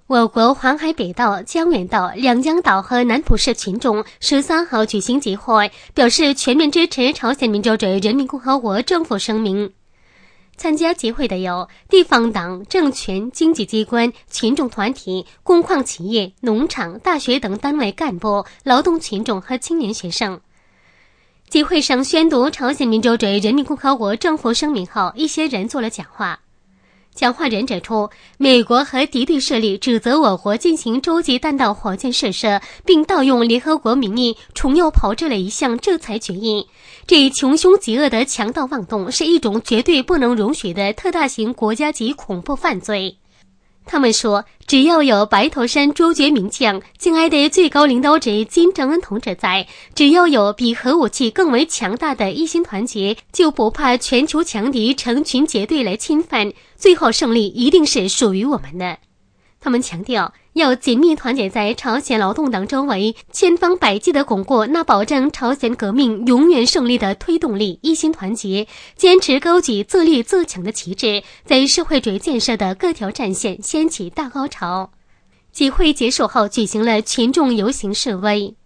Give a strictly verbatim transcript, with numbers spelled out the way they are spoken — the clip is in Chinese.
我国黄海北道、江原道、两江岛和南浦市群众十三号举行集会，表示全面支持朝鲜民主主义人民共和国政府声明。参加集会的有地方党、政权、经济机关、群众团体、工矿企业、农场、大学等单位干部、劳动群众和青年学生。集会上宣读朝鲜民主主义人民共和国政府声明后，一些人做了讲话。讲话人指出，美国和敌对势力指责我国进行洲际弹道火箭试射，并盗用联合国名义重又炮制了一项制裁决议。这穷凶极恶的强盗妄动是一种绝对不能容许的特大型国家级恐怖犯罪。他们说，只要有白头山卓绝名将、敬爱的最高领导者金正恩同志在，只要有比核武器更为强大的一心团结，就不怕全球强敌成群结队来侵犯，最后胜利一定是属于我们的。他们强调，要紧密团结在朝鲜劳动党周围，千方百计地巩固那保证朝鲜革命永远胜利的推动力，一心团结，坚持高举自立自强的旗帜，在社会主义建设的各条战线掀起大高潮。集会结束后举行了群众游行示威。